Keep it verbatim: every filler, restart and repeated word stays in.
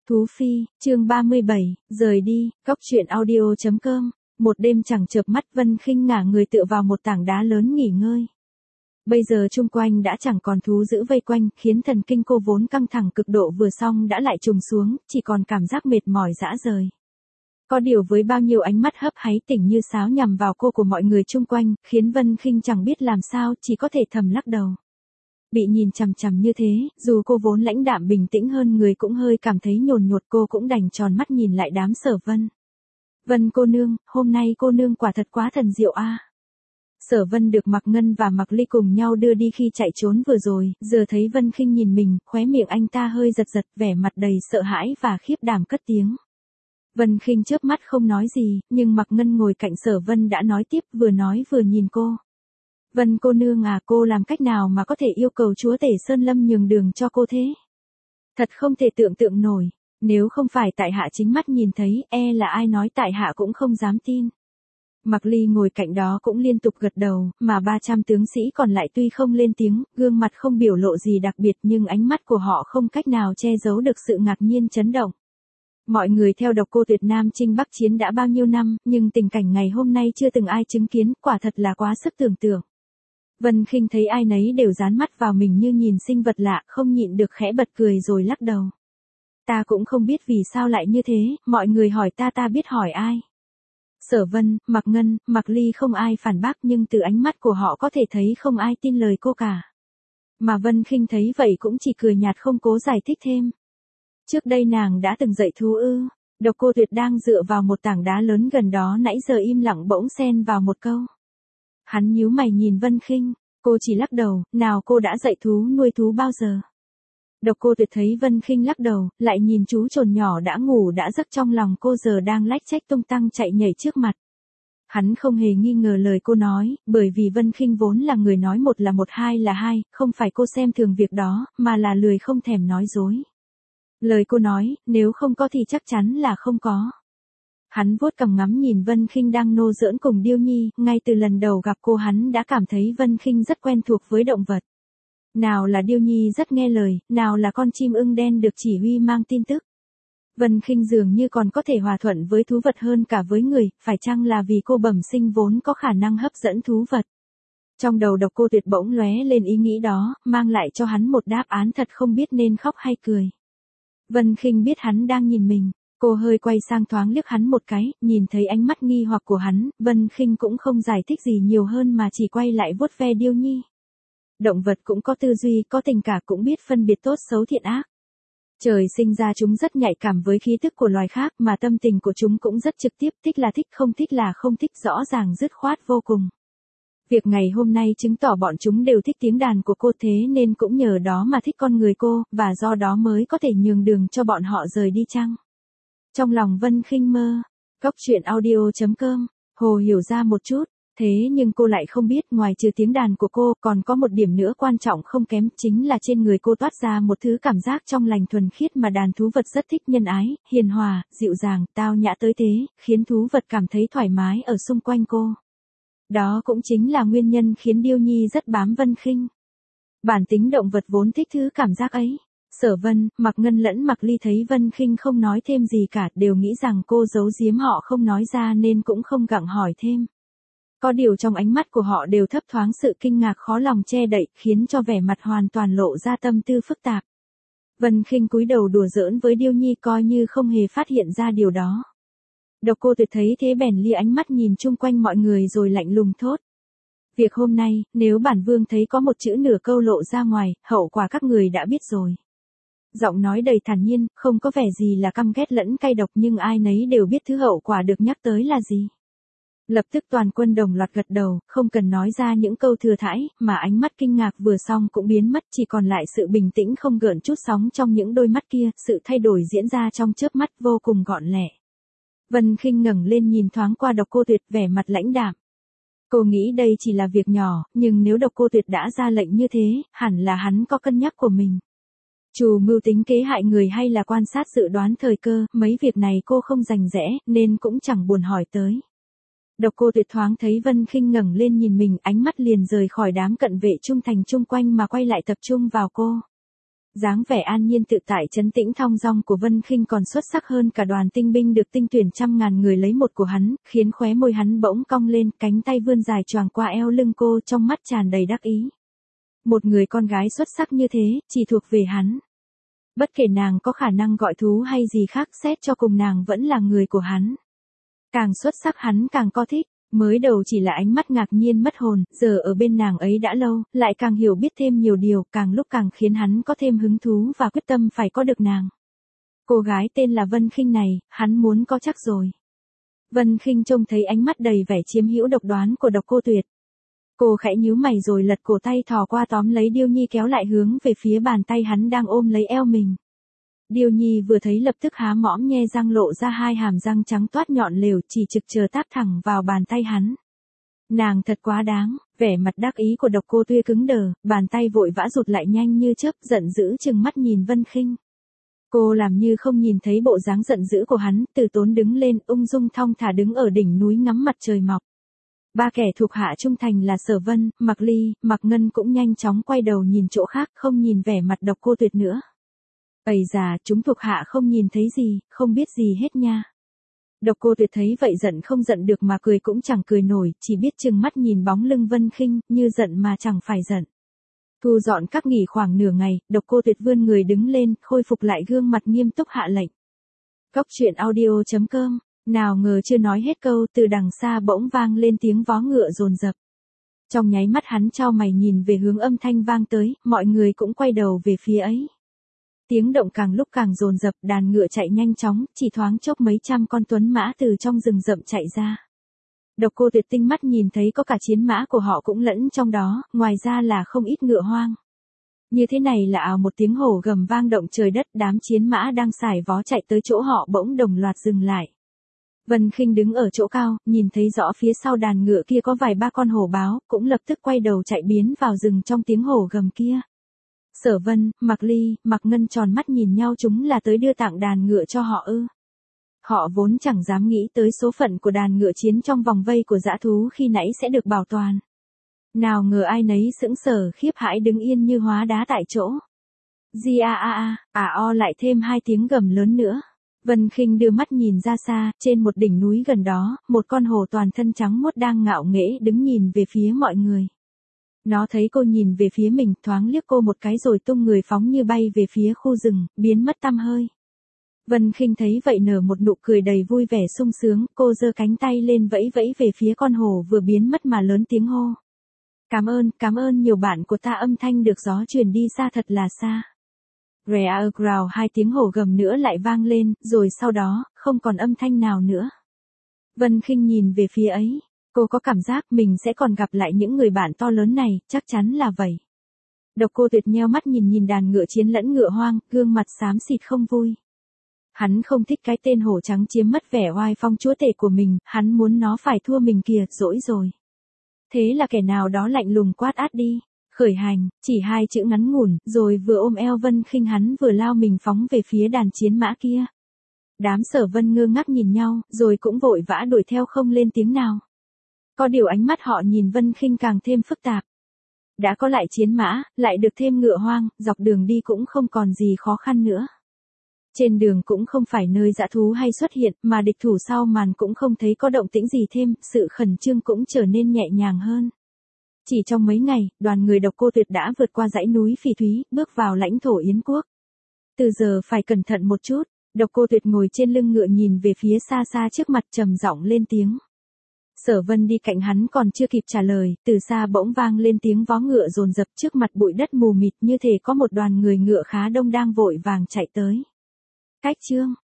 Thú Phi, chương ba mươi bảy, rời đi, góc truyện audio chấm com. Một đêm chẳng chợp mắt Vân Khinh ngả người tựa vào một tảng đá lớn nghỉ ngơi. Bây giờ chung quanh đã chẳng còn thú dữ vây quanh, khiến thần kinh cô vốn căng thẳng cực độ vừa xong đã lại trùng xuống, chỉ còn cảm giác mệt mỏi rã rời. Có điều với bao nhiêu ánh mắt hấp háy tỉnh như sáo nhằm vào cô của mọi người chung quanh, khiến Vân Khinh chẳng biết làm sao, chỉ có thể thầm lắc đầu. Bị nhìn chằm chằm như thế, dù cô vốn lãnh đạm bình tĩnh hơn người cũng hơi cảm thấy nhồn nhột, cô cũng đành tròn mắt nhìn lại đám Sở Vân. Vân cô nương, hôm nay cô nương quả thật quá thần diệu a. Sở Vân được Mạc Ngân và Mạc Ly cùng nhau đưa đi khi chạy trốn vừa rồi, giờ thấy Vân Khinh nhìn mình, khóe miệng anh ta hơi giật giật, vẻ mặt đầy sợ hãi và khiếp đảm cất tiếng. Vân Khinh chớp mắt không nói gì, nhưng Mạc Ngân ngồi cạnh Sở Vân đã nói tiếp, vừa nói vừa nhìn cô. Vân cô nương à, cô làm cách nào mà có thể yêu cầu chúa tể Sơn Lâm nhường đường cho cô thế? Thật không thể tưởng tượng nổi, nếu không phải tại hạ chính mắt nhìn thấy, e là ai nói tại hạ cũng không dám tin. Mạc Ly ngồi cạnh đó cũng liên tục gật đầu, mà ba trăm tướng sĩ còn lại tuy không lên tiếng, gương mặt không biểu lộ gì đặc biệt nhưng ánh mắt của họ không cách nào che giấu được sự ngạc nhiên chấn động. Mọi người theo Độc Cô Tuyệt Nam chinh Bắc chiến đã bao nhiêu năm, nhưng tình cảnh ngày hôm nay chưa từng ai chứng kiến, quả thật là quá sức tưởng tượng. Vân Khinh thấy ai nấy đều dán mắt vào mình như nhìn sinh vật lạ, không nhịn được khẽ bật cười rồi lắc đầu. Ta cũng không biết vì sao lại như thế, mọi người hỏi ta ta biết hỏi ai. Sở Vân, Mạc Ngân, Mạc Ly không ai phản bác nhưng từ ánh mắt của họ có thể thấy không ai tin lời cô cả. Mà Vân Khinh thấy vậy cũng chỉ cười nhạt không cố giải thích thêm. Trước đây nàng đã từng dạy thú ư? Độc Cô Tuyệt đang dựa vào một tảng đá lớn gần đó nãy giờ im lặng bỗng xen vào một câu. Hắn nhíu mày nhìn Vân Khinh, cô chỉ lắc đầu, nào cô đã dạy thú nuôi thú bao giờ? Độc Cô Tuyệt thấy Vân Khinh lắc đầu, lại nhìn chú trồn nhỏ đã ngủ đã giấc trong lòng cô giờ đang lách chách tung tăng chạy nhảy trước mặt. Hắn không hề nghi ngờ lời cô nói, bởi vì Vân Khinh vốn là người nói một là một hai là hai, không phải cô xem thường việc đó, mà là lười không thèm nói dối. Lời cô nói, nếu không có thì chắc chắn là không có. Hắn vuốt cằm ngắm nhìn Vân Khinh đang nô giỡn cùng Điêu Nhi, ngay từ lần đầu gặp cô hắn đã cảm thấy Vân Khinh rất quen thuộc với động vật. Nào là Điêu Nhi rất nghe lời, nào là con chim ưng đen được chỉ huy mang tin tức. Vân Khinh dường như còn có thể hòa thuận với thú vật hơn cả với người, phải chăng là vì cô bẩm sinh vốn có khả năng hấp dẫn thú vật. Trong đầu Độc Cô Tuyệt bỗng lóe lên ý nghĩ đó, mang lại cho hắn một đáp án thật không biết nên khóc hay cười. Vân Khinh biết hắn đang nhìn mình. Cô hơi quay sang thoáng liếc hắn một cái, nhìn thấy ánh mắt nghi hoặc của hắn, Vân Khinh cũng không giải thích gì nhiều hơn mà chỉ quay lại vuốt ve Điêu Nhi. Động vật cũng có tư duy, có tình cảm, cũng biết phân biệt tốt xấu thiện ác. Trời sinh ra chúng rất nhạy cảm với khí tức của loài khác, mà tâm tình của chúng cũng rất trực tiếp, thích là thích, không thích là không thích, rõ ràng dứt khoát vô cùng. Việc ngày hôm nay chứng tỏ bọn chúng đều thích tiếng đàn của cô, thế nên cũng nhờ đó mà thích con người cô, và do đó mới có thể nhường đường cho bọn họ rời đi chăng? Trong lòng Vân Khinh mơ, góc truyện audio chấm com, Hồ hiểu ra một chút, thế nhưng cô lại không biết ngoài trừ tiếng đàn của cô còn có một điểm nữa quan trọng không kém, chính là trên người cô toát ra một thứ cảm giác trong lành thuần khiết mà đàn thú vật rất thích, nhân ái, hiền hòa, dịu dàng, tao nhã tới thế, khiến thú vật cảm thấy thoải mái ở xung quanh cô. Đó cũng chính là nguyên nhân khiến Điêu Nhi rất bám Vân Khinh. Bản tính động vật vốn thích thứ cảm giác ấy. Sở Vân, Mạc Ngân lẫn Mạc Ly thấy Vân Khinh không nói thêm gì cả, đều nghĩ rằng cô giấu giếm họ không nói ra nên cũng không gặng hỏi thêm. Có điều trong ánh mắt của họ đều thấp thoáng sự kinh ngạc khó lòng che đậy, khiến cho vẻ mặt hoàn toàn lộ ra tâm tư phức tạp. Vân Khinh cúi đầu đùa giỡn với Điêu Nhi coi như không hề phát hiện ra điều đó. Độc Cô Tuyệt thấy thế bèn lia ánh mắt nhìn chung quanh mọi người rồi lạnh lùng thốt. Việc hôm nay, nếu bản vương thấy có một chữ nửa câu lộ ra ngoài, hậu quả các người đã biết rồi. Giọng nói đầy thản nhiên, không có vẻ gì là căm ghét lẫn cay độc, nhưng ai nấy đều biết thứ hậu quả được nhắc tới là gì. Lập tức toàn quân đồng loạt gật đầu, không cần nói ra những câu thừa thãi, mà ánh mắt kinh ngạc vừa xong cũng biến mất, chỉ còn lại sự bình tĩnh không gợn chút sóng trong những đôi mắt kia, sự thay đổi diễn ra trong chớp mắt vô cùng gọn lẹ. Vân Khinh ngẩng lên nhìn thoáng qua Độc Cô Tuyệt, vẻ mặt lãnh đạm. Cô nghĩ đây chỉ là việc nhỏ, nhưng nếu Độc Cô Tuyệt đã ra lệnh như thế, hẳn là hắn có cân nhắc của mình. Chủ mưu tính kế hại người hay là quan sát dự đoán thời cơ, mấy việc này cô không rành rẽ, nên cũng chẳng buồn hỏi tới. Độc Cô Tuyệt thoáng thấy Vân Khinh ngẩng lên nhìn mình, ánh mắt liền rời khỏi đám cận vệ trung thành chung quanh mà quay lại tập trung vào cô. Dáng vẻ an nhiên tự tại trấn tĩnh thong dong của Vân Khinh còn xuất sắc hơn cả đoàn tinh binh được tinh tuyển trăm ngàn người lấy một của hắn, khiến khóe môi hắn bỗng cong lên, cánh tay vươn dài choàng qua eo lưng cô, trong mắt tràn đầy đắc ý. Một người con gái xuất sắc như thế, chỉ thuộc về hắn. Bất kể nàng có khả năng gọi thú hay gì khác, xét cho cùng nàng vẫn là người của hắn. Càng xuất sắc hắn càng có thích. Mới đầu chỉ là ánh mắt ngạc nhiên mất hồn, giờ ở bên nàng ấy đã lâu, lại càng hiểu biết thêm nhiều điều, càng lúc càng khiến hắn có thêm hứng thú và quyết tâm phải có được nàng. Cô gái tên là Vân Khinh này, hắn muốn có chắc rồi. Vân Khinh trông thấy ánh mắt đầy vẻ chiếm hữu độc đoán của Độc Cô Tuyệt. Cô khẽ nhíu mày rồi lật cổ tay thò qua tóm lấy Điêu Nhi kéo lại hướng về phía bàn tay hắn đang ôm lấy eo mình. Điêu Nhi vừa thấy lập tức há mõm nhe răng lộ ra hai hàm răng trắng toát nhọn lều, chỉ trực chờ táp thẳng vào bàn tay hắn. Nàng thật quá đáng, vẻ mặt đắc ý của Độc Cô Tuyệt cứng đờ, bàn tay vội vã rụt lại nhanh như chớp, giận dữ trừng mắt nhìn Vân Khinh. Cô làm như không nhìn thấy bộ dáng giận dữ của hắn, từ tốn đứng lên, ung dung thong thả đứng ở đỉnh núi ngắm mặt trời mọc. Ba kẻ thuộc hạ trung thành là Sở Vân, Mạc Ly, Mạc Ngân cũng nhanh chóng quay đầu nhìn chỗ khác, không nhìn vẻ mặt Độc Cô Tuyệt nữa. Ây già, chúng thuộc hạ không nhìn thấy gì, không biết gì hết nha. Độc Cô Tuyệt thấy vậy giận không giận được mà cười cũng chẳng cười nổi, chỉ biết trừng mắt nhìn bóng lưng Vân Khinh, như giận mà chẳng phải giận. Thu dọn các nghỉ khoảng nửa ngày, Độc Cô Tuyệt vươn người đứng lên, khôi phục lại gương mặt nghiêm túc hạ lệnh. Cốc truyện audio chấm com. Nào ngờ chưa nói hết câu, từ đằng xa bỗng vang lên tiếng vó ngựa dồn dập. Trong nháy mắt hắn chau mày nhìn về hướng âm thanh vang tới, mọi người cũng quay đầu về phía ấy. Tiếng động càng lúc càng dồn dập, đàn ngựa chạy nhanh chóng, chỉ thoáng chốc mấy trăm con tuấn mã từ trong rừng rậm chạy ra. Độc Cô Tuyệt tinh mắt nhìn thấy có cả chiến mã của họ cũng lẫn trong đó, ngoài ra là không ít ngựa hoang. Như thế này là ào một tiếng hổ gầm vang động trời đất, đám chiến mã đang sải vó chạy tới chỗ họ bỗng đồng loạt dừng lại. Vân Khinh đứng ở chỗ cao, nhìn thấy rõ phía sau đàn ngựa kia có vài ba con hổ báo, cũng lập tức quay đầu chạy biến vào rừng trong tiếng hổ gầm kia. Sở Vân, Mạc Ly, Mạc Ngân tròn mắt nhìn nhau, chúng là tới đưa tặng đàn ngựa cho họ ư? Họ vốn chẳng dám nghĩ tới số phận của đàn ngựa chiến trong vòng vây của dã thú khi nãy sẽ được bảo toàn. Nào ngờ ai nấy sững sờ khiếp hãi đứng yên như hóa đá tại chỗ. Di a a a, à o lại thêm hai tiếng gầm lớn nữa. Vân Khinh đưa mắt nhìn ra xa, trên một đỉnh núi gần đó, một con hổ toàn thân trắng muốt đang ngạo nghễ đứng nhìn về phía mọi người. Nó thấy cô nhìn về phía mình, thoáng liếc cô một cái rồi tung người phóng như bay về phía khu rừng, biến mất tăm hơi. Vân Khinh thấy vậy nở một nụ cười đầy vui vẻ sung sướng, cô giơ cánh tay lên vẫy vẫy về phía con hổ vừa biến mất mà lớn tiếng hô. Cảm ơn, cảm ơn nhiều bạn của ta, âm thanh được gió truyền đi xa thật là xa. Rear growl, hai tiếng hổ gầm nữa lại vang lên, rồi sau đó, không còn âm thanh nào nữa. Vân Khinh nhìn về phía ấy, cô có cảm giác mình sẽ còn gặp lại những người bạn to lớn này, chắc chắn là vậy. Độc Cô Tuyệt nheo mắt nhìn nhìn đàn ngựa chiến lẫn ngựa hoang, gương mặt xám xịt không vui. Hắn không thích cái tên hổ trắng chiếm mất vẻ oai phong chúa tể của mình, hắn muốn nó phải thua mình kìa, dỗi rồi. Thế là kẻ nào đó lạnh lùng quát át đi. Khởi hành, chỉ hai chữ ngắn ngủn, rồi vừa ôm eo Vân Khinh hắn vừa lao mình phóng về phía đàn chiến mã kia. Đám Sở Vân ngơ ngác nhìn nhau, rồi cũng vội vã đuổi theo không lên tiếng nào. Có điều ánh mắt họ nhìn Vân Khinh càng thêm phức tạp. Đã có lại chiến mã, lại được thêm ngựa hoang, dọc đường đi cũng không còn gì khó khăn nữa. Trên đường cũng không phải nơi dã thú hay xuất hiện, mà địch thủ sau màn cũng không thấy có động tĩnh gì thêm, sự khẩn trương cũng trở nên nhẹ nhàng hơn. Chỉ trong mấy ngày, đoàn người Độc Cô Tuyệt đã vượt qua dãy núi Phỉ Thúy, bước vào lãnh thổ Yến quốc. Từ giờ phải cẩn thận một chút. Độc Cô Tuyệt ngồi trên lưng ngựa nhìn về phía xa xa trước mặt trầm giọng lên tiếng. Sở Vân đi cạnh hắn còn chưa kịp trả lời, từ xa bỗng vang lên tiếng vó ngựa dồn dập, trước mặt bụi đất mù mịt như thể có một đoàn người ngựa khá đông đang vội vàng chạy tới. Cách chương